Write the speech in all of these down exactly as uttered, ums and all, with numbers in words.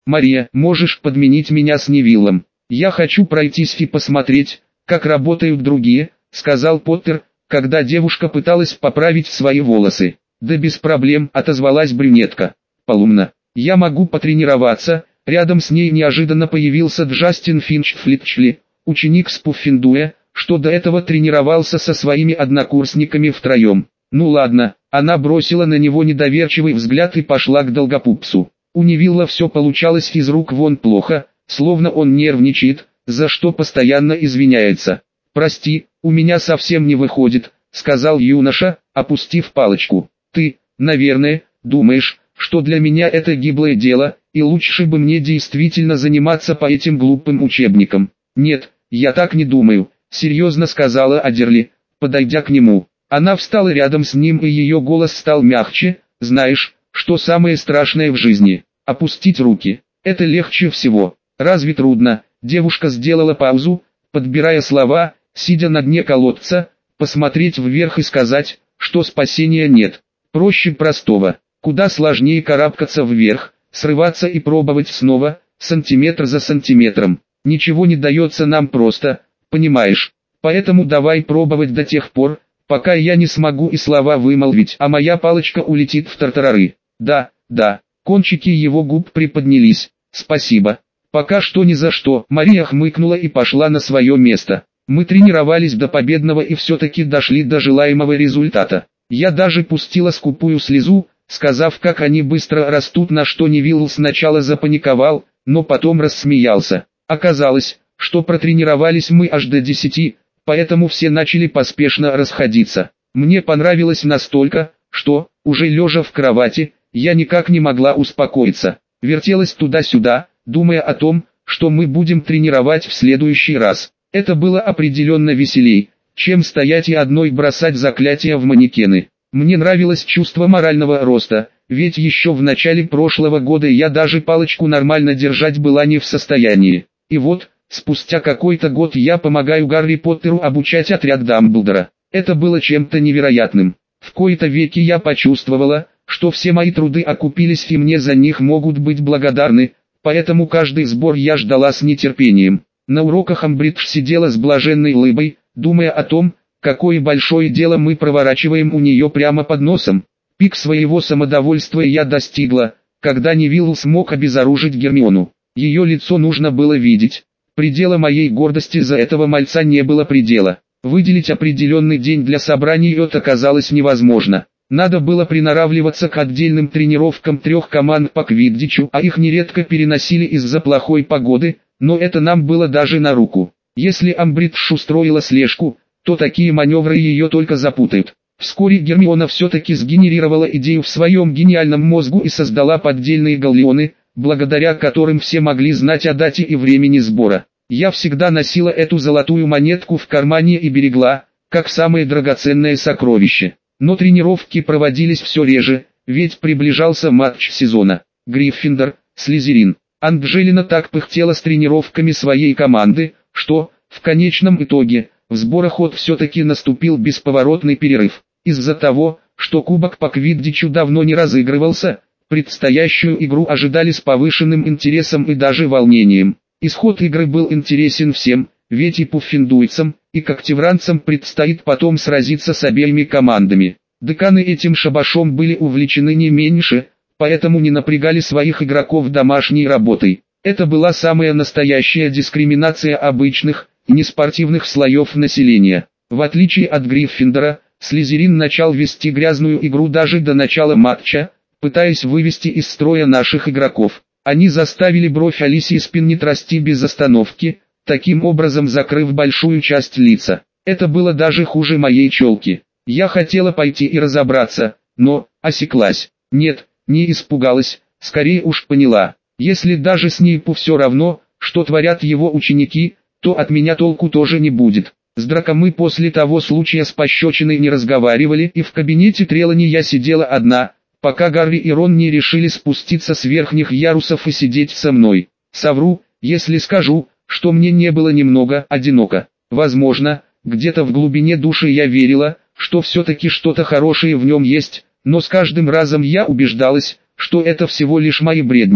Мария, можешь подменить меня с Невиллом? Я хочу пройтись и посмотреть, как работают другие, сказал Поттер, когда девушка пыталась поправить свои волосы. Да без проблем, отозвалась брюнетка. Полумна. Я могу потренироваться. Рядом с ней неожиданно появился Джастин Финч-Флитчли, ученик с Пуффендуя, что до этого тренировался со своими однокурсниками втроем. Ну ладно, она бросила на него недоверчивый взгляд и пошла к Долгопупсу. У Невилла все получалось из рук вон плохо, словно он нервничает, за что постоянно извиняется. «Прости, у меня совсем не выходит», — сказал юноша, опустив палочку. «Ты, наверное, думаешь, что для меня это гиблое дело, и лучше бы мне действительно заниматься по этим глупым учебникам». «Нет, я так не думаю», — серьезно сказала Адерли, подойдя к нему. Она встала рядом с ним, и ее голос стал мягче. «Знаешь, что самое страшное в жизни? Опустить руки. Это легче всего. Разве трудно?» Девушка сделала паузу, подбирая слова, сидя на дне колодца, посмотреть вверх и сказать, что спасения нет. Проще простого. Куда сложнее карабкаться вверх, срываться и пробовать снова, сантиметр за сантиметром. Ничего не дается нам просто, понимаешь? Поэтому давай пробовать до тех пор, пока я не смогу и слова вымолвить, а моя палочка улетит в тартарары. Да, да, кончики его губ приподнялись. Спасибо. Пока что ни за что. Мария хмыкнула и пошла на свое место. Мы тренировались до победного и все-таки дошли до желаемого результата. Я даже пустила скупую слезу, сказав, как они быстро растут, на что Невилл сначала запаниковал, но потом рассмеялся. Оказалось, что протренировались мы аж до десяти, поэтому все начали поспешно расходиться. Мне понравилось настолько, что, уже лежа в кровати, я никак не могла успокоиться. Вертелась туда-сюда, думая о том, что мы будем тренировать в следующий раз. Это было определенно веселей, чем стоять и одной бросать заклятия в манекены. Мне нравилось чувство морального роста, ведь еще в начале прошлого года я даже палочку нормально держать была не в состоянии. И вот, спустя какой-то год я помогаю Гарри Поттеру обучать отряд Дамблдора. Это было чем-то невероятным. В кои-то веки я почувствовала, что все мои труды окупились и мне за них могут быть благодарны, поэтому каждый сбор я ждала с нетерпением. На уроках Амбридж сидела с блаженной улыбой, думая о том, какое большое дело мы проворачиваем у нее прямо под носом. Пик своего самодовольствия я достигла, когда Невилл смог обезоружить Гермиону. Ее лицо нужно было видеть. Предела моей гордости за этого мальца не было предела. Выделить определенный день для собраний это казалось невозможно. Надо было приноравливаться к отдельным тренировкам трех команд по квиддичу, а их нередко переносили из-за плохой погоды, но это нам было даже на руку. Если Амбридж устроила слежку, то такие маневры ее только запутают. Вскоре Гермиона все-таки сгенерировала идею в своем гениальном мозгу и создала поддельные галлеоны, благодаря которым все могли знать о дате и времени сбора. Я всегда носила эту золотую монетку в кармане и берегла, как самое драгоценное сокровище. Но тренировки проводились все реже, ведь приближался матч сезона. Гриффиндор, Слизерин. Анджелина так пыхтела с тренировками своей команды, что, в конечном итоге, в сборах от все-таки наступил бесповоротный перерыв. Из-за того, что кубок по квиддичу давно не разыгрывался, предстоящую игру ожидали с повышенным интересом и даже волнением. Исход игры был интересен всем, ведь и пуффендуйцам, и когтевранцам предстоит потом сразиться с обеими командами. Деканы этим шабашом были увлечены не меньше, поэтому не напрягали своих игроков домашней работой. Это была самая настоящая дискриминация обычных, неспортивных слоев населения. В отличие от Гриффиндора, Слизерин начал вести грязную игру даже до начала матча, пытаясь вывести из строя наших игроков. Они заставили бровь Алисии Спиннет расти без остановки, таким образом закрыв большую часть лица. Это было даже хуже моей челки. Я хотела пойти и разобраться, но осеклась. Нет, не испугалась, скорее уж поняла. Если даже Снейпу все равно, что творят его ученики, то от меня толку тоже не будет. С Драко мы после того случая с пощечиной не разговаривали, и в кабинете Трелани я сидела одна, пока Гарри и Рон не решили спуститься с верхних ярусов и сидеть со мной. Совру, если скажу, что мне не было немного одиноко. Возможно, где-то в глубине души я верила, что все-таки что-то хорошее в нем есть, но с каждым разом я убеждалась, что это всего лишь мои бредни.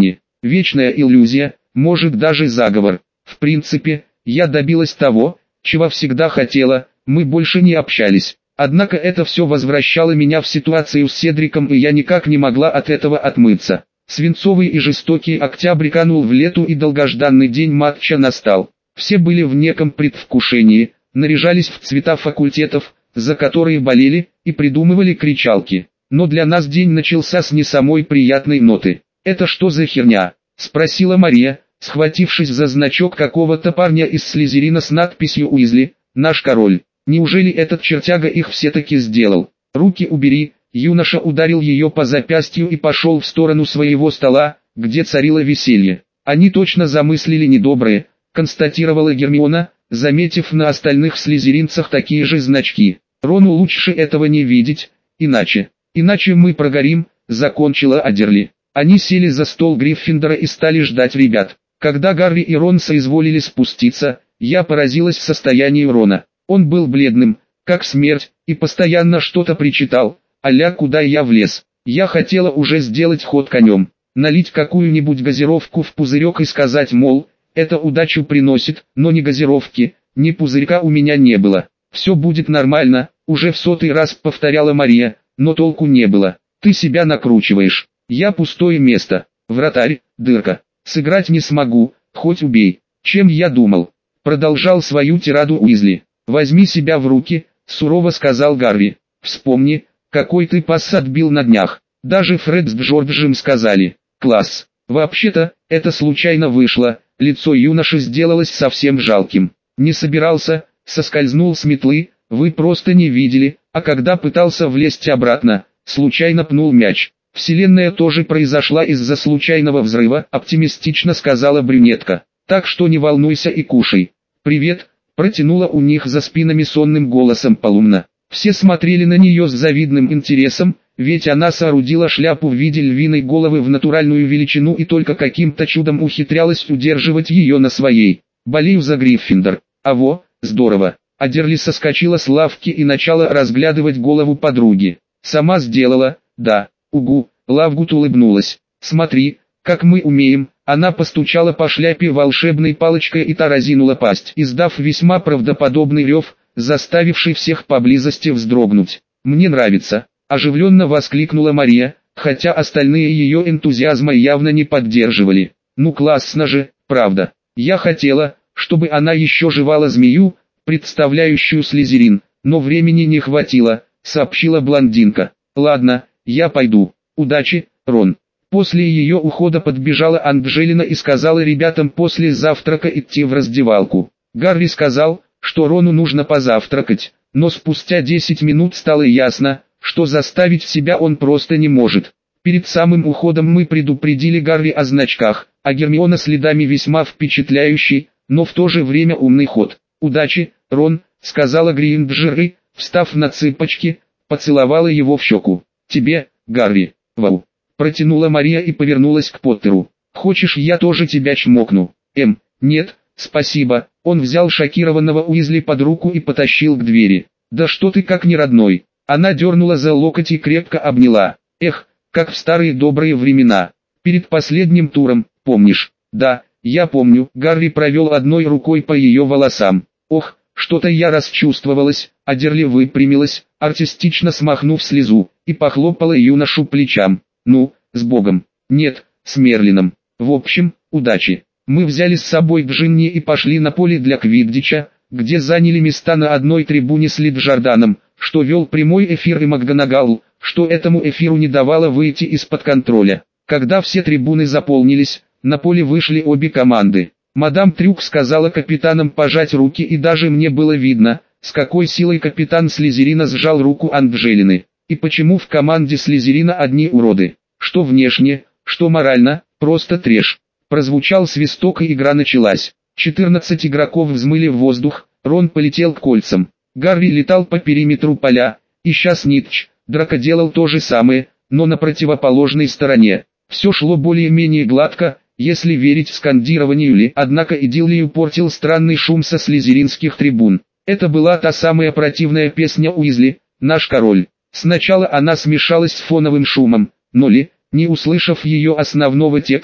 вечная иллюзия, может даже заговор. В принципе, я добилась того, чего всегда хотела, мы больше не общались. Однако это все возвращало меня в ситуацию с Седриком, и я никак не могла от этого отмыться. Свинцовый и жестокий октябрь канул в лету, и долгожданный день матча настал. Все были в неком предвкушении, наряжались в цвета факультетов, за которые болели, и придумывали кричалки. Но для нас день начался с не самой приятной ноты. «Это что за херня?» – спросила Мария, схватившись за значок какого-то парня из Слизерина с надписью «Уизли, наш король». «Неужели этот чертяга их все-таки сделал?» «Руки убери!» Юноша ударил ее по запястью и пошел в сторону своего стола, где царило веселье. «Они точно замыслили недоброе», – констатировала Гермиона, заметив на остальных слизеринцах такие же значки. «Рону лучше этого не видеть, иначе, иначе мы прогорим», – закончила Адерли. Они сели за стол Гриффиндора и стали ждать ребят. Когда Гарри и Рон соизволили спуститься, я поразилась состоянию Рона. Он был бледным, как смерть, и постоянно что-то причитал, а-ля куда я влез. Я хотела уже сделать ход конем, налить какую-нибудь газировку в пузырек и сказать, мол, это удачу приносит, но ни газировки, ни пузырька у меня не было. «Все будет нормально», уже в сотый раз повторяла Мария, но толку не было. «Ты себя накручиваешь. Я пустое место, вратарь, дырка. Сыграть не смогу, хоть убей». «Чем я думал?» Продолжал свою тираду Уизли. «Возьми себя в руки», сурово сказал Гарри. «Вспомни, какой ты пас отбил на днях. Даже Фред с Джорджем сказали. Класс. Вообще-то, это случайно вышло». Лицо юноши сделалось совсем жалким. «Не собирался, соскользнул с метлы, вы просто не видели, а когда пытался влезть обратно, случайно пнул мяч. Вселенная тоже произошла из-за случайного взрыва», оптимистично сказала брюнетка. «Так что не волнуйся и кушай». «Привет», протянула у них за спинами сонным голосом Полумна. Все смотрели на нее с завидным интересом, ведь она соорудила шляпу в виде львиной головы в натуральную величину и только каким-то чудом ухитрялась удерживать ее на своей. «Болею за Гриффиндор». «Аво, здорово». Адерли соскочила с лавки и начала разглядывать голову подруги. «Сама сделала, да». «Угу», Лавгут улыбнулась. «Смотри, как мы умеем». Она постучала по шляпе волшебной палочкой, и та разинула пасть, издав весьма правдоподобный рев, заставивший всех поблизости вздрогнуть. «Мне нравится», – оживленно воскликнула Мария, хотя остальные ее энтузиазма явно не поддерживали. «Ну классно же, правда. Я хотела, чтобы она еще жевала змею, представляющую Слизерин, но времени не хватило», – сообщила блондинка. «Ладно, я пойду. Удачи, Рон». После ее ухода подбежала Анджелина и сказала ребятам после завтрака идти в раздевалку. Гарри сказал, что Рону нужно позавтракать, но спустя десять минут стало ясно, что заставить себя он просто не может. Перед самым уходом мы предупредили Гарри о значках, а Гермиона следами весьма впечатляющий, но в то же время умный ход. «Удачи, Рон», — сказала Гринджер и, встав на цыпочки, поцеловала его в щеку. «Тебе, Гарри, вау». Протянула Мария и повернулась к Поттеру. «Хочешь, я тоже тебя чмокну?» «Эм, нет, спасибо». Он взял шокированного Уизли под руку и потащил к двери. «Да что ты как не родной?» Она дернула за локоть и крепко обняла. «Эх, как в старые добрые времена. Перед последним туром, помнишь?» «Да, я помню». Гарри провел одной рукой по ее волосам. «Ох, что-то я расчувствовалась». Адерли выпрямилась, артистично смахнув слезу, и похлопала юношу плечам. «Ну, с Богом». «Нет, с Мерлином. В общем, удачи». Мы взяли с собой Джинни и пошли на поле для квиддича, где заняли места на одной трибуне с Лиджорданом, что вел прямой эфир, и МакГонагал, что этому эфиру не давало выйти из-под контроля. Когда все трибуны заполнились, на поле вышли обе команды. Мадам Трюк сказала капитанам пожать руки, и даже мне было видно, с какой силой капитан Слизерина сжал руку Анджелины. И почему в команде Слизерина одни уроды? Что внешне, что морально, просто трэш. Прозвучал свисток, и игра началась. четырнадцать игроков взмыли в воздух, Рон полетел к кольцам. Гарри летал по периметру поля, ища снитч. Драко делал то же самое, но на противоположной стороне. Все шло более-менее гладко, если верить скандированию Ли, однако идиллию портил странный шум со слизеринских трибун. Это была та самая противная песня Уизли, «Наш король». Сначала она смешалась с фоновым шумом, но Ли, не услышав ее основного текста,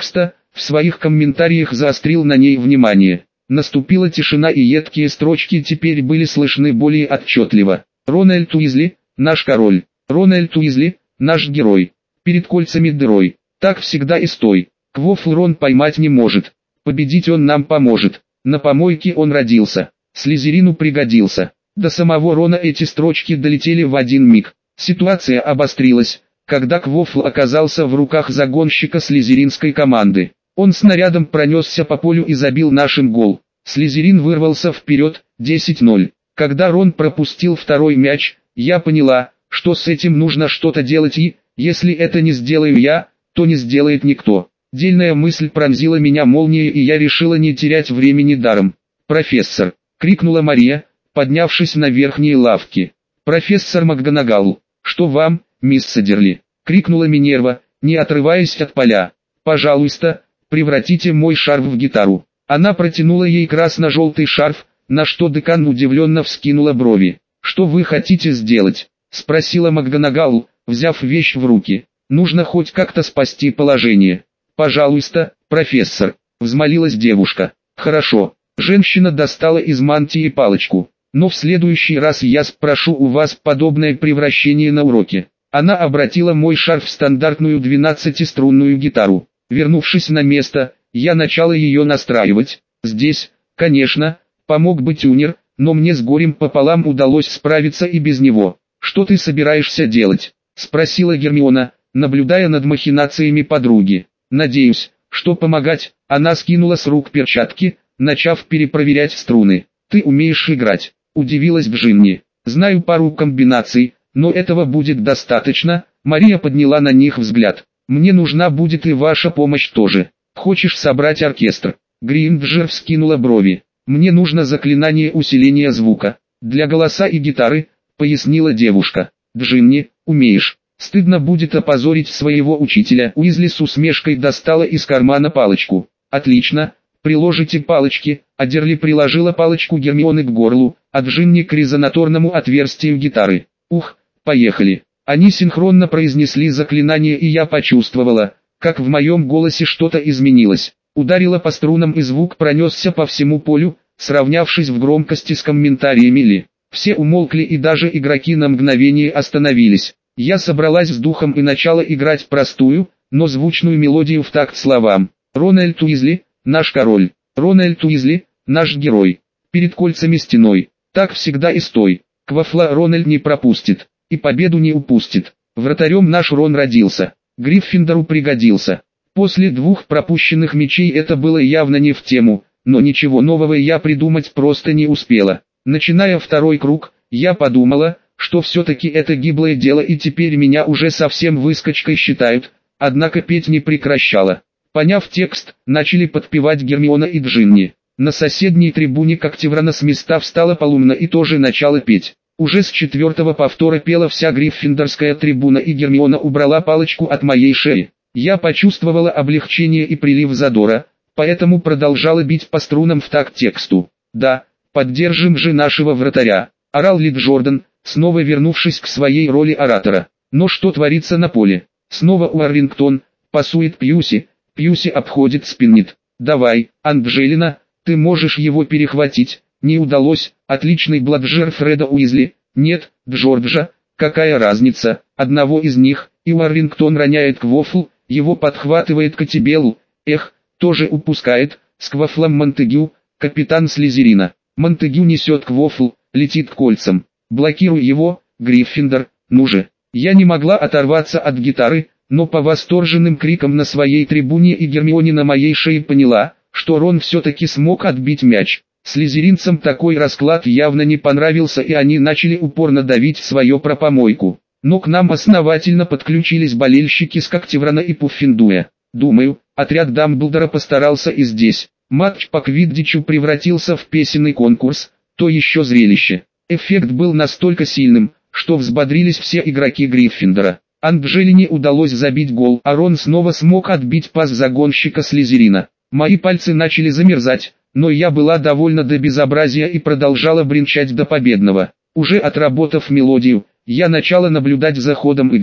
в своих комментариях заострил на ней внимание. Наступила тишина, и едкие строчки теперь были слышны более отчетливо. Рональд Уизли, наш король. Рональд Уизли, наш герой. Перед кольцами дырой. Так всегда и стой. Квофл Рон поймать не может. Победить он нам поможет. На помойке он родился. Слизерину пригодился. До самого Рона эти строчки долетели в один миг. Ситуация обострилась, когда Квофл оказался в руках загонщика слизеринской команды. Он снарядом пронесся по полю и забил нашим гол. Слизерин вырвался вперед, десять ноль. Когда Рон пропустил второй мяч, я поняла, что с этим нужно что-то делать, и, если это не сделаю я, то не сделает никто. Дельная мысль пронзила меня молнией, и я решила не терять времени даром. «Профессор!» — крикнула Мария, поднявшись на верхние лавки. «Профессор МакГонагал, что вам, мисс Садерли?» — крикнула Минерва, не отрываясь от поля. «Пожалуйста, превратите мой шарф в гитару». Она протянула ей красно-желтый шарф, на что декан удивленно вскинула брови. «Что вы хотите сделать?» — спросила МакГонагал, взяв вещь в руки. «Нужно хоть как-то спасти положение». «Пожалуйста, профессор», — взмолилась девушка. «Хорошо». Женщина достала из мантии палочку. «Но в следующий раз я спрошу у вас подобное превращение на уроке». Она обратила мой шарф в стандартную двенадцатиструнную гитару. Вернувшись на место, я начала ее настраивать. Здесь, конечно, помог бы тюнер, но мне с горем пополам удалось справиться и без него. «Что ты собираешься делать?» — спросила Гермиона, наблюдая над махинациями подруги. «Надеюсь, что помогать». Она скинула с рук перчатки, начав перепроверять струны. «Ты умеешь играть?» — удивилась Джинни. «Знаю пару комбинаций, но этого будет достаточно». Мария подняла на них взгляд. «Мне нужна будет и ваша помощь тоже. Хочешь собрать оркестр?» Гринджер вскинула брови. «Мне нужно заклинание усиления звука. Для голоса и гитары», — пояснила девушка. «Джинни, умеешь?» «Стыдно будет опозорить своего учителя». Уизли с усмешкой достала из кармана палочку. «Отлично, приложите палочки». Адерли приложила палочку Гермионы к горлу, а Джинни к резонаторному отверстию гитары. «Ух, поехали». Они синхронно произнесли заклинание, и я почувствовала, как в моем голосе что-то изменилось. Ударила по струнам, и звук пронесся по всему полю, сравнявшись в громкости с комментариями Ли. Все умолкли, и даже игроки на мгновение остановились. Я собралась с духом и начала играть простую, но звучную мелодию в такт словам. «Рональд Уизли, наш король. Рональд Уизли, наш герой. Перед кольцами стеной. Так всегда и стой. Квофла Рональд не пропустит. И победу не упустит. Вратарем наш Рон родился. Гриффиндору пригодился». После двух пропущенных мячей это было явно не в тему, но ничего нового я придумать просто не успела. Начиная второй круг, я подумала, что все-таки это гиблое дело, и теперь меня уже совсем выскочкой считают, однако петь не прекращала. Поняв текст, начали подпевать Гермиона и Джинни. На соседней трибуне Когтеврана с места встала Полумна и тоже начала петь. Уже с четвертого повтора пела вся гриффиндорская трибуна, и Гермиона убрала палочку от моей шеи. Я почувствовала облегчение и прилив задора, поэтому продолжала бить по струнам в такт тексту. «Да, поддержим же нашего вратаря», — орал Ли Джордан, снова вернувшись к своей роли оратора. Но что творится на поле? Снова Уоррингтон, пасует Пьюси, Пьюси обходит Спиннет. «Давай, Анджелина, ты можешь его перехватить». Не удалось. Отличный бладжер Фреда Уизли. Нет, Джорджа, какая разница, одного из них, и Уоррингтон роняет Квофл, его подхватывает Котибелл, эх, тоже упускает, с Квофлом Монтегю, капитан Слизерина. Монтегю несет Квофл, летит к кольцам. Блокируй его, Гриффиндор, ну же. Я не могла оторваться от гитары, но по восторженным крикам на своей трибуне и Гермионе на моей шее поняла, что Рон все-таки смог отбить мяч. Слизеринцам такой расклад явно не понравился, и они начали упорно давить свою пропомойку. Но к нам основательно подключились болельщики с Когтеврана и Пуффендуя. Думаю, отряд Дамблдора постарался и здесь. Матч по квиддичу превратился в песенный конкурс, то еще зрелище. Эффект был настолько сильным, что взбодрились все игроки Гриффиндора. Анджелине удалось забить гол, а Рон снова смог отбить пас загонщика Слизерина. Мои пальцы начали замерзать, но я была довольна до безобразия и продолжала бренчать до победного. Уже отработав мелодию, я начала наблюдать за ходом игры.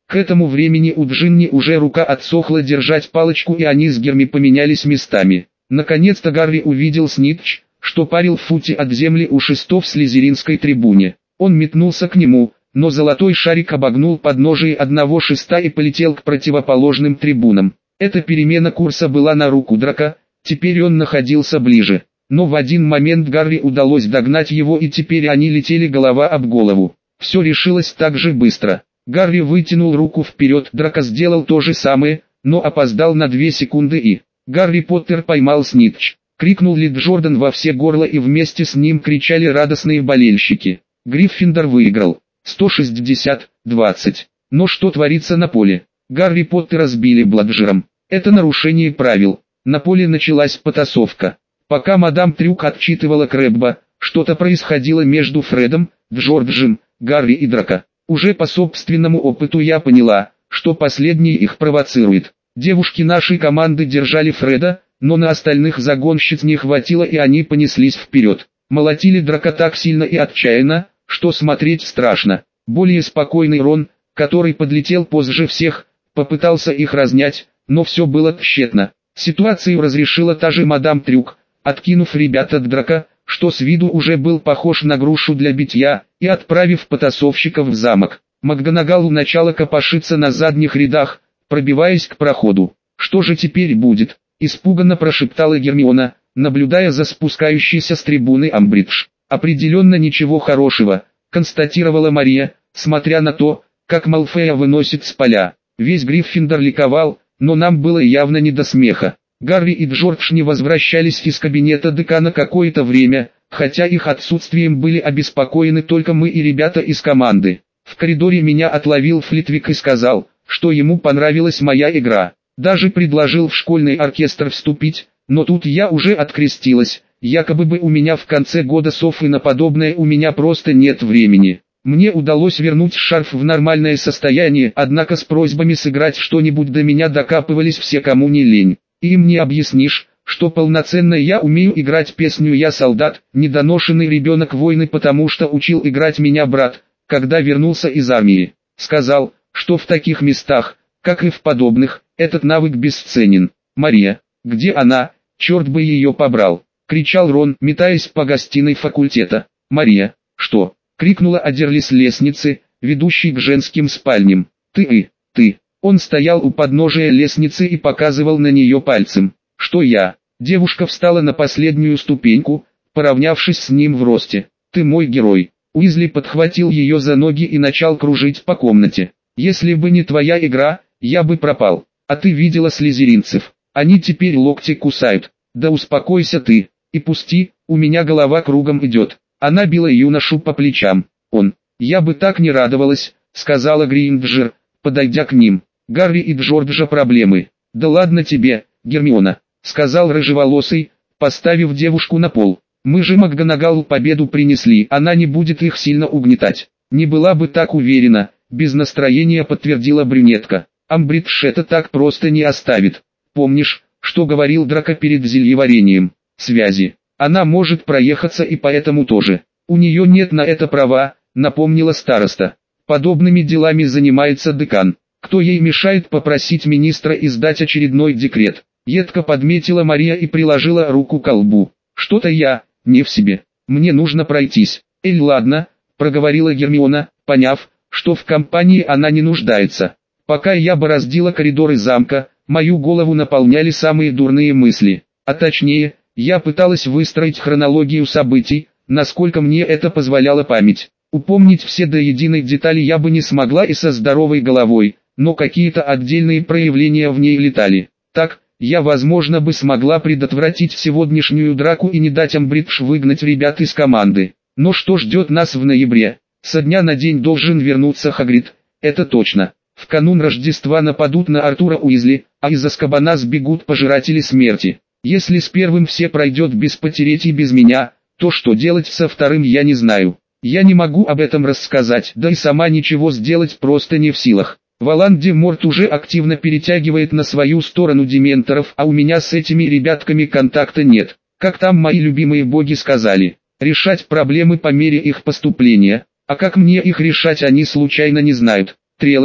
К этому времени у Джинни уже рука отсохла держать палочку, и они с Герми поменялись местами. Наконец-то Гарри увидел Снитч, что парил в футе от земли у шестов в слизеринской трибуне. Он метнулся к нему, но золотой шарик обогнул подножие одного шеста и полетел к противоположным трибунам. Эта перемена курса была на руку Драко, теперь он находился ближе. Но в один момент Гарри удалось догнать его, и теперь они летели голова об голову. Все решилось так же быстро. Гарри вытянул руку вперед, Драко сделал то же самое, но опоздал на две секунды, и Гарри Поттер поймал Снитч. Крикнул Ли Джордан во все горло, и вместе с ним кричали радостные болельщики. Гриффиндор выиграл. сто шестьдесят — двадцать. Но что творится на поле? Гарри Поттера сбили бладжером. Это нарушение правил. На поле началась потасовка. Пока мадам Трюк отчитывала Крэбба, что-то происходило между Фредом, Джорджем, Гарри и Драко. Уже по собственному опыту я поняла, что последний их провоцирует. Девушки нашей команды держали Фреда, но на остальных загонщиц не хватило, и они понеслись вперед. Молотили Драко так сильно и отчаянно, что смотреть страшно. Более спокойный Рон, который подлетел позже всех, попытался их разнять, но все было тщетно. Ситуацию разрешила та же мадам Трюк, откинув ребят от Драко, что с виду уже был похож на грушу для битья, и отправив потасовщиков в замок. МакГонагал начала копошиться на задних рядах, пробиваясь к проходу. «Что же теперь будет?» — испуганно прошептала Гермиона, наблюдая за спускающейся с трибуны Амбридж. «Определенно ничего хорошего», — констатировала Мария, смотря на то, как Малфея выносит с поля. Весь Гриффиндор ликовал, но нам было явно не до смеха. Гарри и Джордж не возвращались из кабинета декана какое-то время, хотя их отсутствием были обеспокоены только мы и ребята из команды. В коридоре меня отловил Флитвик и сказал, что ему понравилась моя игра. Даже предложил в школьный оркестр вступить, но тут я уже открестилась, якобы бы у меня в конце года сов, и на подобное у меня просто нет времени. Мне удалось вернуть шарф в нормальное состояние, однако с просьбами сыграть что-нибудь до меня докапывались все, кому не лень. Им не объяснишь, что полноценно я умею играть песню «Я солдат», недоношенный ребенок войны, потому что учил играть меня брат, когда вернулся из армии. Сказал, что в таких местах, как и в подобных, этот навык бесценен. «Мария, где она? Черт бы ее побрал!» — кричал Рон, метаясь по гостиной факультета. «Мария, что?» — крикнула Адерли с лестницы, ведущей к женским спальням. «Ты и, ты!» Он стоял у подножия лестницы и показывал на нее пальцем. «Что я?» Девушка встала на последнюю ступеньку, поравнявшись с ним в росте. «Ты мой герой!» Уизли подхватил ее за ноги и начал кружить по комнате. «Если бы не твоя игра, я бы пропал. А ты видела слизеринцев? Они теперь локти кусают. Да успокойся ты, и пусти, у меня голова кругом идет». Она била юношу по плечам. «Он, я бы так не радовалась», — сказала Гринджер, подойдя к ним. «Гарри и Джорджа проблемы». «Да ладно тебе, Гермиона», — сказал рыжеволосый, поставив девушку на пол. «Мы же МакГонагалу победу принесли, она не будет их сильно угнетать». «Не была бы так уверена», — без настроения подтвердила брюнетка. «Амбридж это так просто не оставит. Помнишь, что говорил Драко перед зельеварением? Связи. Она может проехаться, и поэтому тоже. У нее нет на это права», — напомнила староста. «Подобными делами занимается декан. Кто ей мешает попросить министра издать очередной декрет?» Едко подметила Мария и приложила руку к лбу. «Что-то я, не в себе. Мне нужно пройтись». «Эль, ладно», — проговорила Гермиона, поняв, что в компании она не нуждается. «Пока я бороздила коридоры замка, мою голову наполняли самые дурные мысли. А точнее, я пыталась выстроить хронологию событий, насколько мне это позволяла память. Упомнить все до единой детали я бы не смогла и со здоровой головой, но какие-то отдельные проявления в ней летали. Так, я возможно бы смогла предотвратить сегодняшнюю драку и не дать Амбридж выгнать ребят из команды. Но что ждет нас в ноябре? Со дня на день должен вернуться Хагрид, это точно. В канун Рождества нападут на Артура Уизли, а из Азкабана сбегут пожиратели смерти. Если с первым все пройдет без потерь и без меня, то что делать со вторым я не знаю. Я не могу об этом рассказать, да и сама ничего сделать просто не в силах. Волан-де-Морт уже активно перетягивает на свою сторону дементоров, а у меня с этими ребятками контакта нет. Как там мои любимые боги сказали, решать проблемы по мере их поступления, а как мне их решать они случайно не знают. Трелани,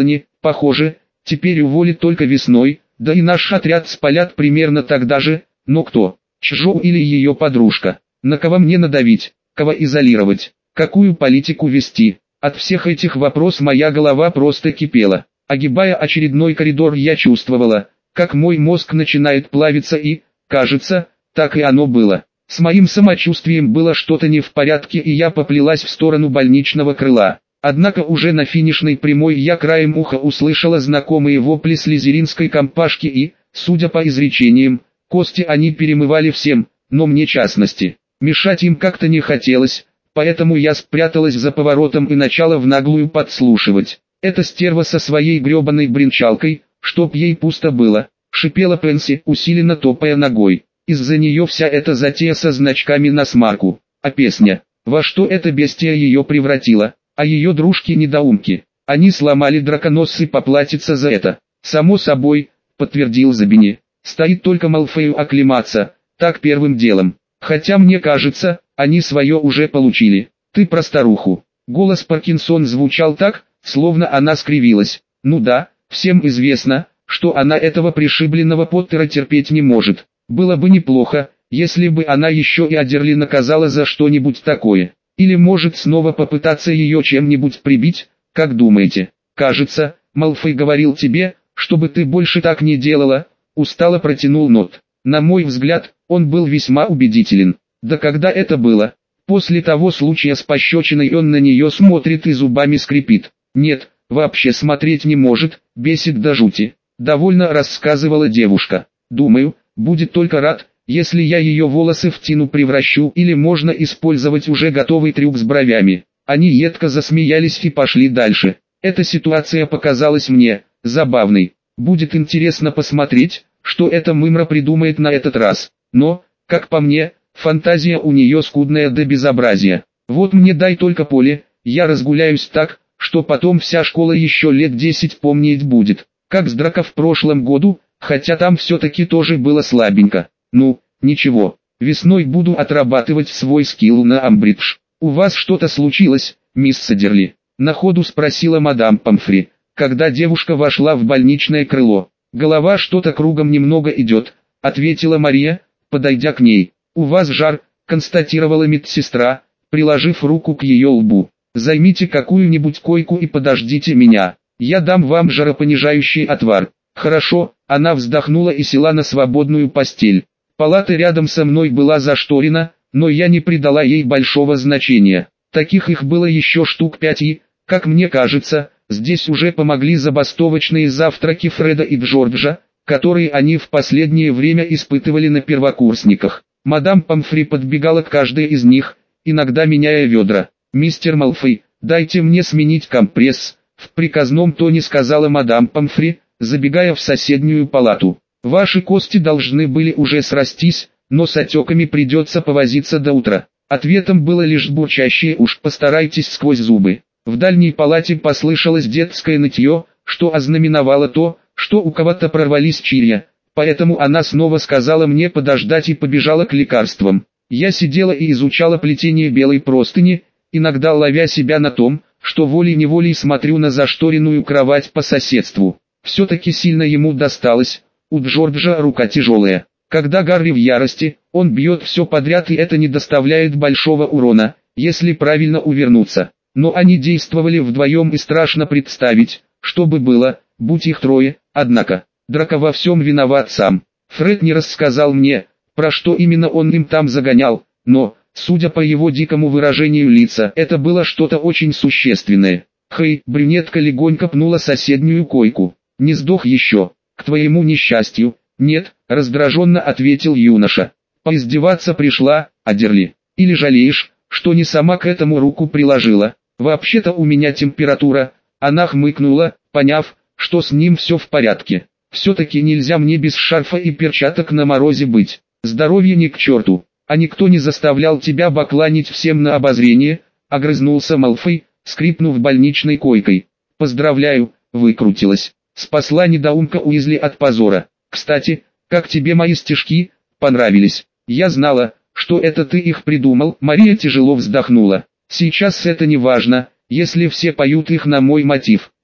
Похоже, теперь уволят только весной, да и наш отряд спалят примерно тогда же, но кто? Чжоу или ее подружка? На кого мне надавить? Кого изолировать? Какую политику вести? От всех этих вопросов моя голова просто кипела. Огибая очередной коридор, я чувствовала, как мой мозг начинает плавиться и, кажется, так и оно было. С моим самочувствием было что-то не в порядке, и я поплелась в сторону больничного крыла. Однако уже на финишной прямой я краем уха услышала знакомые вопли слизеринской компашки и, судя по изречениям, кости они перемывали всем, но мне частности. Мешать им как-то не хотелось, поэтому я спряталась за поворотом и начала в наглую подслушивать. Эта стерва со своей гребаной бренчалкой, чтоб ей пусто было, шипела Пенси, усиленно топая ногой. Из-за нее вся эта затея со значками на смарку. А песня, во что эта бестия ее превратила, а ее дружки-недоумки. Они сломали драконосцы поплатиться за это. Само собой, подтвердил Забини. Стоит только Малфою оклематься, так первым делом. Хотя мне кажется, они свое уже получили. Ты про старуху. Голос Паркинсон звучал так, словно она скривилась. Ну да, всем известно, что она этого пришибленного Поттера терпеть не может. Было бы неплохо, если бы она еще и Адерли наказала за что-нибудь такое. Или может снова попытаться ее чем-нибудь прибить, как думаете? Кажется, Малфой говорил тебе, чтобы ты больше так не делала, устало протянул Нот. На мой взгляд, он был весьма убедителен. Да когда это было? После того случая с пощечиной он на нее смотрит и зубами скрипит. Нет, вообще смотреть не может, бесит до жути. Довольно рассказывала девушка. Думаю, будет только рад, если я ее волосы в тину превращу, или можно использовать уже готовый трюк с бровями. Они едко засмеялись и пошли дальше. Эта ситуация показалась мне забавной. Будет интересно посмотреть, что эта мымра придумает на этот раз. Но, как по мне, фантазия у нее скудная до безобразия. Вот мне дай только поле, я разгуляюсь так, что потом вся школа еще лет десять помнить будет. Как с Драко в прошлом году, хотя там все-таки тоже было слабенько. Ну, ничего, весной буду отрабатывать свой скилл на Амбридж. У вас что-то случилось, мисс Садерли? На ходу спросила мадам Помфри, когда девушка вошла в больничное крыло. Голова что-то кругом немного идет, ответила Мария, подойдя к ней. У вас жар, констатировала медсестра, приложив руку к ее лбу. Займите какую-нибудь койку и подождите меня, я дам вам жаропонижающий отвар. Хорошо, она вздохнула и села на свободную постель. Палата рядом со мной была зашторена, но я не придала ей большого значения. Таких их было еще штук пять и, как мне кажется, здесь уже помогли забастовочные завтраки Фреда и Джорджа, которые они в последнее время испытывали на первокурсниках. Мадам Помфри подбегала к каждой из них, иногда меняя ведра. «Мистер Малфой, дайте мне сменить компресс», — в приказном тоне сказала мадам Помфри, забегая в соседнюю палату. «Ваши кости должны были уже срастись, но с отеками придется повозиться до утра». Ответом было лишь бурчащее «уж постарайтесь» сквозь зубы. В дальней палате послышалось детское нытье, что ознаменовало то, что у кого-то прорвались чирья, поэтому она снова сказала мне подождать и побежала к лекарствам. Я сидела и изучала плетение белой простыни, иногда ловя себя на том, что волей-неволей смотрю на зашторенную кровать по соседству. Все-таки сильно ему досталось, у Джорджа рука тяжелая. Когда Гарри в ярости, он бьет все подряд, и это не доставляет большого урона, если правильно увернуться. Но они действовали вдвоем, и страшно представить, что бы было, будь их трое. Однако, Драко во всем виноват сам. Фред не рассказал мне, про что именно он им там загонял, но, судя по его дикому выражению лица, это было что-то очень существенное. «Хей», брюнетка легонько пнула соседнюю койку. «Не сдох еще?» «К твоему несчастью, нет», раздраженно ответил юноша. «Поиздеваться пришла, Адерли. Или жалеешь, что не сама к этому руку приложила?» «Вообще-то у меня температура», она хмыкнула, поняв, что с ним все в порядке. «Все-таки нельзя мне без шарфа и перчаток на морозе быть. Здоровье ни к черту. А никто не заставлял тебя бакланить всем на обозрение», огрызнулся Малфой, скрипнув больничной койкой. «Поздравляю, выкрутилась. Спасла недоумка Уизли от позора. Кстати, как тебе мои стишки, понравились?» «Я знала, что это ты их придумал», Мария тяжело вздохнула. «Сейчас это не важно, если все поют их на мой мотив.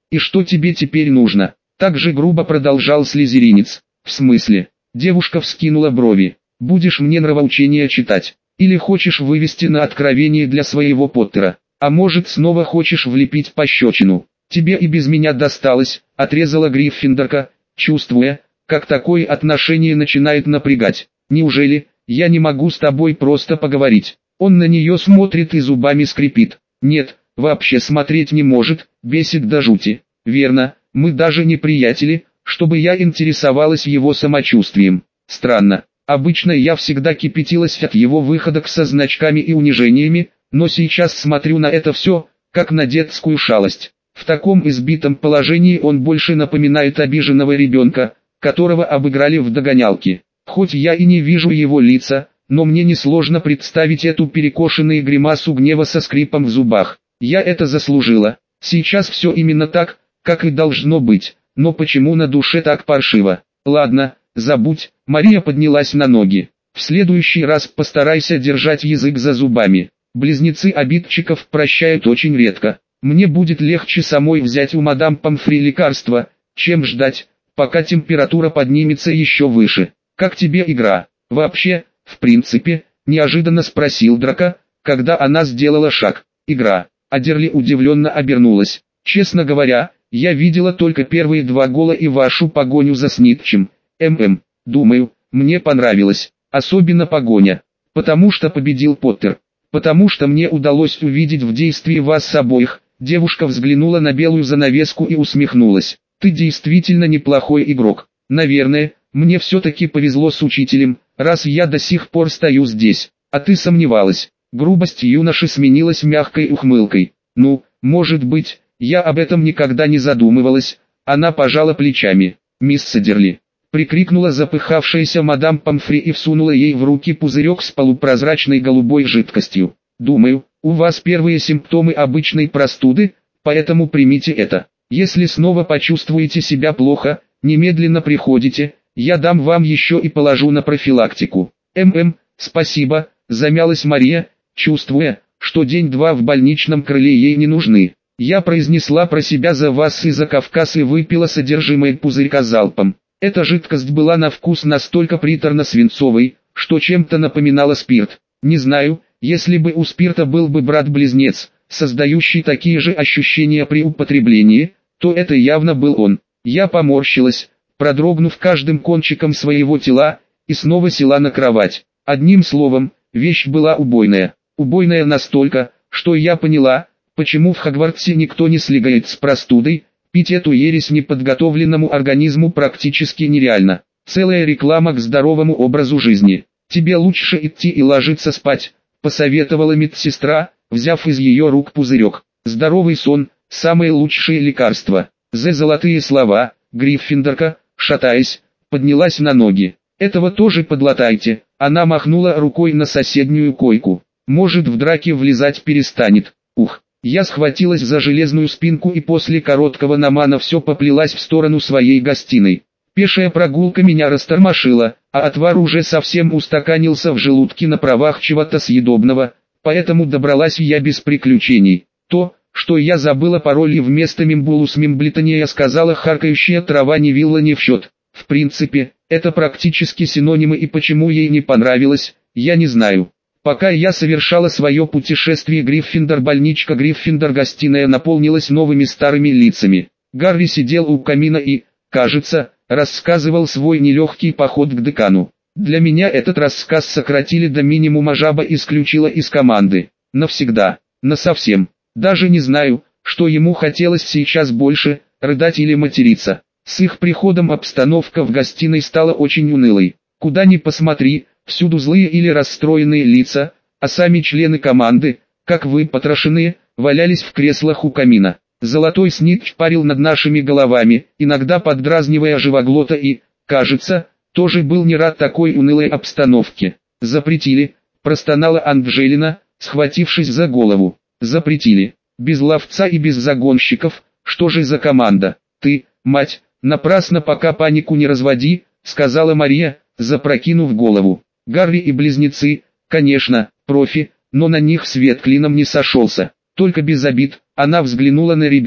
И что тебе теперь нужно? Так же грубо продолжал слизеринец. В смысле? Девушка вскинула брови. Будешь мне нравоучения читать? Или хочешь вывести на откровение для своего Поттера? А может, снова хочешь влепить пощечину? Тебе и без меня досталось, отрезала Гриффиндорка, чувствуя, как такое отношение начинает напрягать. Неужели я не могу с тобой просто поговорить? Он на нее смотрит и зубами скрипит. Нет, вообще смотреть не может, бесит до жути. Верно, мы даже не приятели, чтобы я интересовалась его самочувствием. Странно, обычно я всегда кипятилась от его выходок со значками и унижениями, но сейчас смотрю на это все, как на детскую шалость. В таком избитом положении он больше напоминает обиженного ребенка, которого обыграли в догонялке. Хоть я и не вижу его лица, но мне несложно представить эту перекошенную гримасу гнева со скрипом в зубах. Я это заслужила. Сейчас все именно так, как и должно быть, но почему на душе так паршиво? Ладно, забудь. Мария поднялась на ноги. В следующий раз постарайся держать язык за зубами. Близнецы обидчиков прощают очень редко. Мне будет легче самой взять у мадам Помфри лекарство, чем ждать, пока температура поднимется еще выше. Как тебе игра? Вообще, в принципе, неожиданно спросил Драко, когда она сделала шаг. Игра. Адерли удивленно обернулась. Честно говоря, я видела только первые два гола и вашу погоню за Снитчем. ММ, думаю, мне понравилось, особенно погоня. Потому что победил Поттер. Потому что мне удалось увидеть в действии вас обоих. Девушка взглянула на белую занавеску и усмехнулась. Ты действительно неплохой игрок. Наверное, мне все-таки повезло с учителем, раз я до сих пор стою здесь. А ты сомневалась. Грубость юноши сменилась мягкой ухмылкой. Ну, может быть, я об этом никогда не задумывалась. Она пожала плечами. Мисс Садерли. Прикрикнула запыхавшаяся мадам Помфри и всунула ей в руки пузырек с полупрозрачной голубой жидкостью. Думаю, у вас первые симптомы обычной простуды, поэтому примите это. Если снова почувствуете себя плохо, немедленно приходите, я дам вам еще и положу на профилактику. ММ, спасибо, замялась Мария, чувствуя, что день-два в больничном крыле ей не нужны. Я произнесла про себя за вас и за Кавказ и выпила содержимое пузырька залпом. Эта жидкость была на вкус настолько приторно-свинцовой, что чем-то напоминала спирт. Не знаю, если бы у спирта был бы брат-близнец, создающий такие же ощущения при употреблении, то это явно был он. Я поморщилась, продрогнув каждым кончиком своего тела, и снова села на кровать. Одним словом, вещь была убойная. Убойная настолько, что я поняла, почему в Хогвартсе никто не слегает с простудой. Пить эту ересь неподготовленному организму практически нереально. Целая реклама к здоровому образу жизни. Тебе лучше идти и ложиться спать, посоветовала медсестра, взяв из ее рук пузырек. Здоровый сон – самое лучшее лекарство. За золотые слова, Гриффиндорка, шатаясь, поднялась на ноги. Этого тоже подлатайте. Она махнула рукой на соседнюю койку. Может, в драке влезать перестанет. Ух. Я схватилась за железную спинку и после короткого намана все поплелась в сторону своей гостиной. Пешая прогулка меня растормошила, а отвар уже совсем устаканился в желудке на правах чего-то съедобного, поэтому добралась я без приключений. То, что я забыла пароль и вместо Мимбулус Мимблитония сказала харкающая трава Невилла не в счет. В принципе, это практически синонимы, и почему ей не понравилось, я не знаю. Пока я совершала свое путешествие, Гриффиндор-больничка Гриффиндор-гостиная наполнилась новыми старыми лицами. Гарри сидел у камина и, кажется, рассказывал свой нелегкий поход к декану. Для меня этот рассказ сократили до минимума, жаба исключила из команды. Навсегда, насовсем. Даже не знаю, что ему хотелось сейчас больше, рыдать или материться. С их приходом обстановка в гостиной стала очень унылой. Куда ни посмотри, всюду злые или расстроенные лица, а сами члены команды, как выпотрошенные, валялись в креслах у камина. Золотой Снитч парил над нашими головами, иногда поддразнивая живоглота и, кажется, тоже был не рад такой унылой обстановке. «Запретили», – простонала Анджелина, схватившись за голову. «Запретили. Без ловца и без загонщиков, что же за команда? Ты, мать, напрасно пока панику не разводи», – сказала Мария, запрокинув голову. Гарри и близнецы, конечно, профи, но на них свет клином не сошелся. Только без обид, она взглянула на ребят.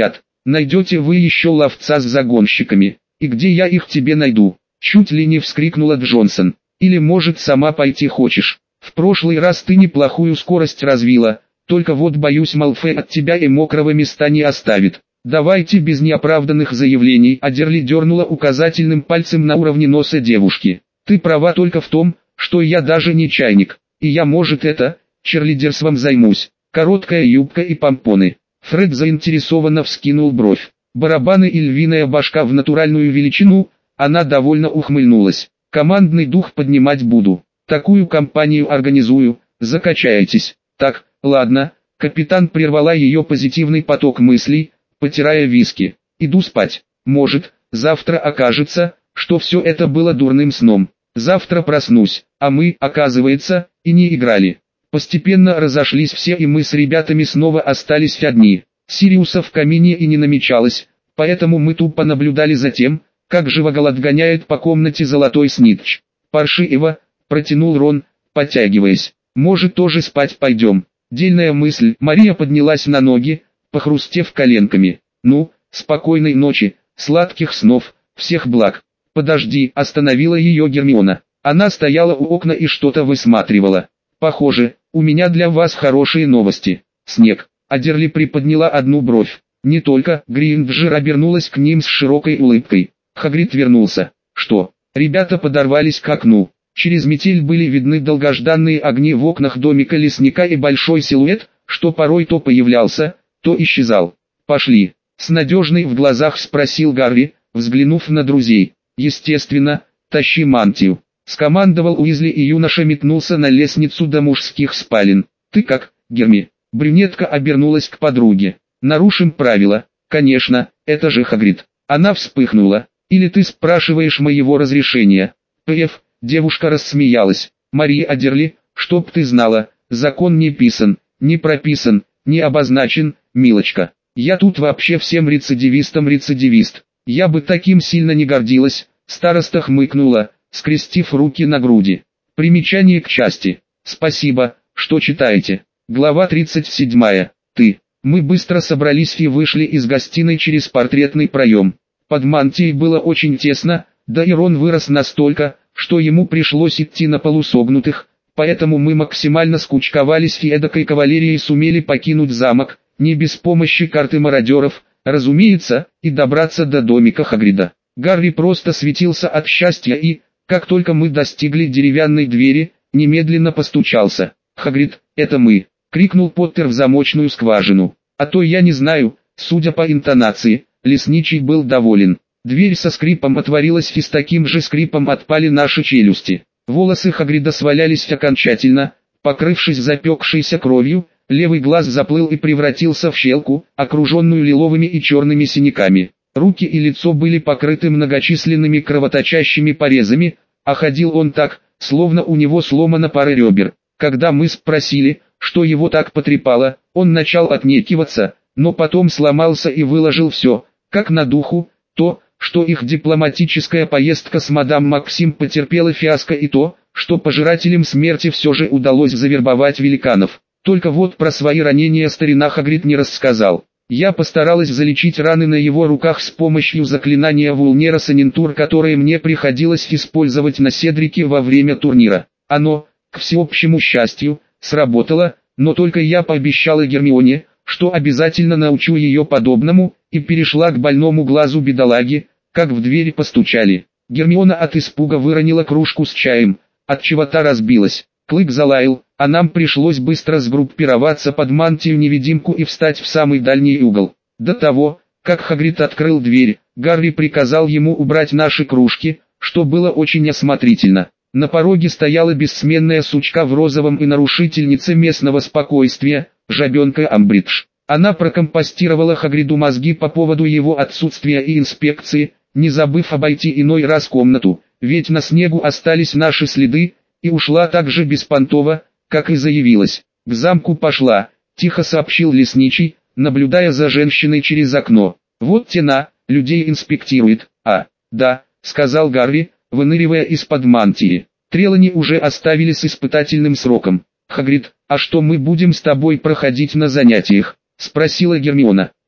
найдете вы еще ловца с загонщиками, и где я их тебе найду?» Чуть ли не вскрикнула Джонсон. «Или может сама пойти хочешь? В прошлый раз ты неплохую скорость развила, только вот боюсь Малфой от тебя и мокрого места не оставит. Давайте без неоправданных заявлений». Адерли дернула указательным пальцем на уровне носа девушки. «Ты права только в том, что я даже не чайник, и я, может, это, черлидерством займусь. Короткая юбка и помпоны». Фред заинтересованно вскинул бровь. Барабаны и львиная башка в натуральную величину. Она довольно ухмыльнулась. «Командный дух поднимать буду. Такую компанию организую, закачаетесь». «Так, ладно». Капитан прервала ее позитивный поток мыслей, потирая виски. «Иду спать. Может, завтра окажется, что все это было дурным сном. Завтра проснусь, а мы, оказывается, и не играли». Постепенно разошлись все, и мы с ребятами снова остались одни. Сириуса в камине и не намечалось, поэтому мы тупо наблюдали за тем, как живоголод отгоняет по комнате золотой снитч. «Паршиво», — протянул Рон, подтягиваясь. «Может, тоже спать пойдем?» Дельная мысль. Мария поднялась на ноги, похрустев коленками. «Ну, спокойной ночи, сладких снов, всех благ». «Подожди», — остановила ее Гермиона. Она стояла у окна и что-то высматривала. «Похоже, у меня для вас хорошие новости. Снег». Адерли приподняла одну бровь. «Не только». Гринджер обернулась к ним с широкой улыбкой. Хагрид вернулся. «Что?» Ребята подорвались к окну. Через метель были видны долгожданные огни в окнах домика лесника и большой силуэт, что порой то появлялся, то исчезал. «Пошли», — с надежной в глазах спросил Гарри, взглянув на друзей. «Естественно, тащи мантию», — скомандовал Уизли, и юноша метнулся на лестницу до мужских спален. «Ты как, Герми?» Брюнетка обернулась к подруге. «Нарушим правила». «Конечно, это же Хагрид». Она вспыхнула. «Или ты спрашиваешь моего разрешения?» «Пф», девушка рассмеялась. «Мария Адерли, чтоб ты знала, закон не писан, не прописан, не обозначен, милочка. Я тут вообще всем рецидивистам рецидивист. Я бы таким сильно не гордилась». Староста хмыкнула, скрестив руки на груди. Примечание к части. «Спасибо, что читаете». Глава тридцать седьмая. «Ты». Мы быстро собрались и вышли из гостиной через портретный проем. Под мантией было очень тесно, да и Рон вырос настолько, что ему пришлось идти на полусогнутых, поэтому мы максимально скучковались и эдакой кавалерией сумели покинуть замок, не без помощи карты мародеров, разумеется, и добраться до домика Хагрида. Гарри просто светился от счастья и, как только мы достигли деревянной двери, немедленно постучался. «Хагрид, это мы!» — крикнул Поттер в замочную скважину. «А то я не знаю», судя по интонации, лесничий был доволен. Дверь со скрипом отворилась, и с таким же скрипом отпали наши челюсти. Волосы Хагрида свалялись окончательно, покрывшись запекшейся кровью, левый глаз заплыл и превратился в щелку, окруженную лиловыми и черными синяками. Руки и лицо были покрыты многочисленными кровоточащими порезами, а ходил он так, словно у него сломана пара ребер. Когда мы спросили, что его так потрепало, он начал отнекиваться, но потом сломался и выложил все, как на духу, то, что их дипломатическая поездка с мадам Максим потерпела фиаско, и то, что пожирателям смерти все же удалось завербовать великанов. Только вот про свои ранения старина Хагрид не рассказал. Я постаралась залечить раны на его руках с помощью заклинания Вулнера Санинтур, которое мне приходилось использовать на Седрике во время турнира. Оно, к всеобщему счастью, сработало, но только я пообещала Гермионе, что обязательно научу ее подобному, и перешла к больному глазу бедолаги, как в дверь постучали. Гермиона от испуга выронила кружку с чаем, отчего та разбилась. Клык залаял, а нам пришлось быстро сгруппироваться под мантию-невидимку и встать в самый дальний угол. До того, как Хагрид открыл дверь, Гарри приказал ему убрать наши кружки, что было очень осмотрительно. На пороге стояла бессменная сучка в розовом и нарушительница местного спокойствия, жабенка Амбридж. Она прокомпостировала Хагриду мозги по поводу его отсутствия и инспекции, не забыв обойти иной раз комнату, ведь на снегу остались наши следы, и ушла так же беспонтово, как и заявилась. «К замку пошла», — тихо сообщил лесничий, наблюдая за женщиной через окно. «Вот тена, людей инспектирует». «А, да», — сказал Гарри, выныривая из-под мантии. «Трелани уже оставили с испытательным сроком». «Хагрид, а что мы будем с тобой проходить на занятиях?» — спросила Гермиона.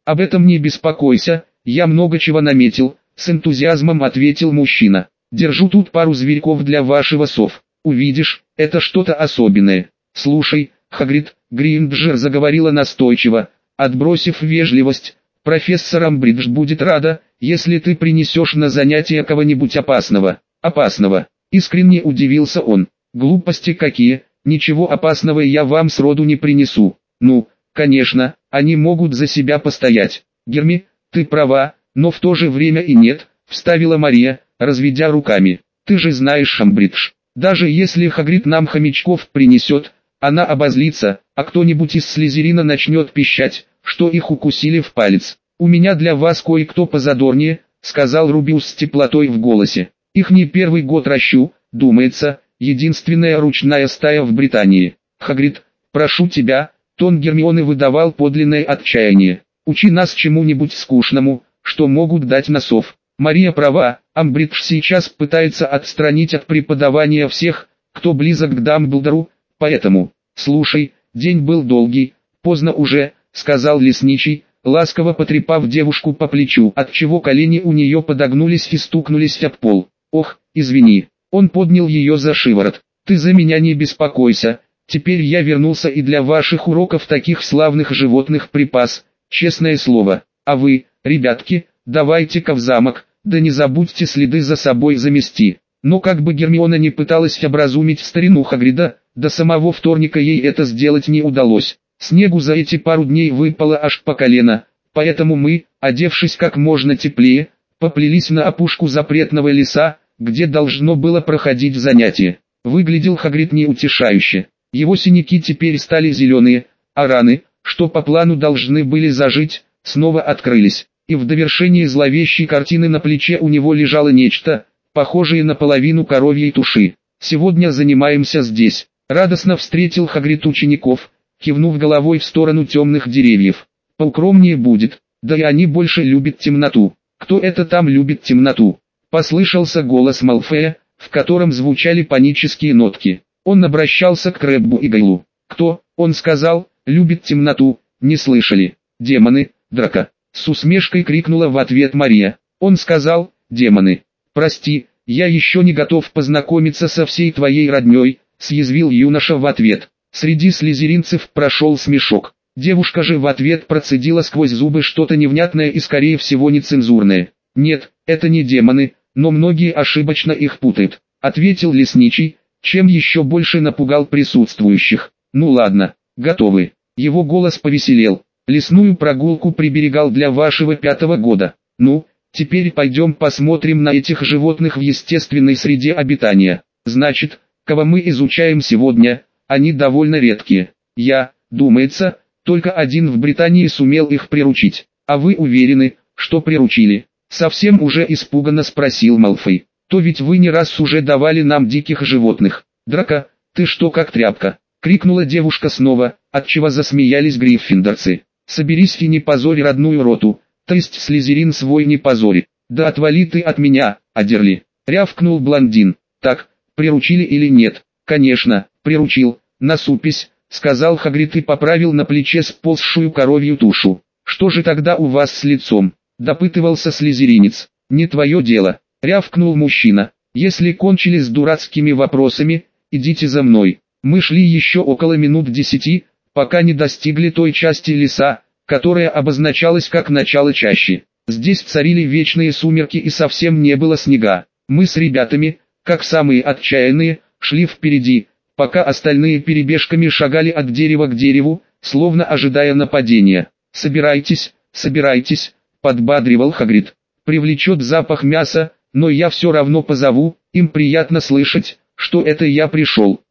Об этом не беспокойся, я много чего наметил, с энтузиазмом ответил мужчина. Держу тут пару зверьков для вашего сов. Увидишь, это что-то особенное. Слушай, Хагрид, Гринджер заговорила настойчиво, отбросив вежливость. Профессор Амбридж будет рада, если ты принесешь на занятия кого-нибудь опасного. Опасного. Искренне удивился он. Глупости какие, ничего опасного я вам сроду не принесу. Ну, конечно, они могут за себя постоять. Герми, ты права, но в то же время и нет, вставила Мария, разведя руками. Ты же знаешь, Амбридж, даже если Хагрид нам хомячков принесет, она обозлится, а кто-нибудь из Слизерина начнет пищать, что их укусили в палец. «У меня для вас кое-кто позадорнее», — сказал Рубиус с теплотой в голосе. «Их не первый год ращу, думается, единственная ручная стая в Британии. Хагрид, прошу тебя», — тон Гермионы выдавал подлинное отчаяние. «Учи нас чему-нибудь скучному, что могут дать на сов». Мария права, Амбридж сейчас пытается отстранить от преподавания всех, кто близок к Дамблдору, поэтому, слушай, день был долгий, поздно уже, сказал лесничий, ласково потрепав девушку по плечу, отчего колени у нее подогнулись и стукнулись об пол. Ох, извини, он поднял ее за шиворот. Ты за меня не беспокойся, теперь я вернулся и для ваших уроков таких славных животных припас, честное слово. А вы, ребятки, давайте-ка в замок, да не забудьте следы за собой замести. Но как бы Гермиона не пыталась образумить старину Хагрида, до самого вторника ей это сделать не удалось. Снегу за эти пару дней выпало аж по колено, поэтому мы, одевшись как можно теплее, поплелись на опушку запретного леса, где должно было проходить занятие. Выглядел Хагрид неутешающе. Его синяки теперь стали зеленые, а раны, что по плану должны были зажить, снова открылись. И в довершении зловещей картины на плече у него лежало нечто, похожее на половину коровьей туши. «Сегодня занимаемся здесь», — радостно встретил Хагрид учеников, кивнув головой в сторону темных деревьев. «Поукромнее будет, да и они больше любят темноту». «Кто это там любит темноту?» — послышался голос Малфоя, в котором звучали панические нотки. Он обращался к Крэббу и Гайлу. «Кто?» — он сказал, — «любит темноту», не слышали. «Демоны, Драко!» — с усмешкой крикнула в ответ Мария. Он сказал, «Демоны». «Прости, я еще не готов познакомиться со всей твоей родней», — съязвил юноша в ответ. Среди слизеринцев прошел смешок. Девушка же в ответ процедила сквозь зубы что-то невнятное и скорее всего нецензурное. «Нет, это не демоны, но многие ошибочно их путают», — ответил лесничий, чем еще больше напугал присутствующих. «Ну ладно, готовы». Его голос повеселел. «Лесную прогулку приберегал для вашего пятого года. Ну, теперь пойдем посмотрим на этих животных в естественной среде обитания. Значит, кого мы изучаем сегодня, они довольно редкие. Я, думается, только один в Британии сумел их приручить. А вы уверены, что приручили?» Совсем уже испуганно спросил Малфой. «То ведь вы не раз уже давали нам диких животных». «Драко, ты что как тряпка?» — крикнула девушка снова, отчего засмеялись гриффиндорцы. «Соберись и не позорь родную роту, то есть Слизерин свой не позори». «Да отвали ты от меня, Адерли!» — рявкнул блондин. «Так, приручили или нет?» «Конечно, приручил, насупись», — сказал Хагрид и поправил на плече сползшую коровью тушу. «Что же тогда у вас с лицом?» — допытывался слизеринец. «Не твое дело», — рявкнул мужчина. «Если кончили с дурацкими вопросами, идите за мной». Мы шли еще около минут десяти, пока не достигли той части леса, которая обозначалась как начало чащи. Здесь царили вечные сумерки и совсем не было снега. Мы с ребятами, как самые отчаянные, шли впереди, пока остальные перебежками шагали от дерева к дереву, словно ожидая нападения. «Собирайтесь, собирайтесь», — подбадривал Хагрид. «Привлечет запах мяса, но я все равно позову, им приятно слышать, что это я пришел».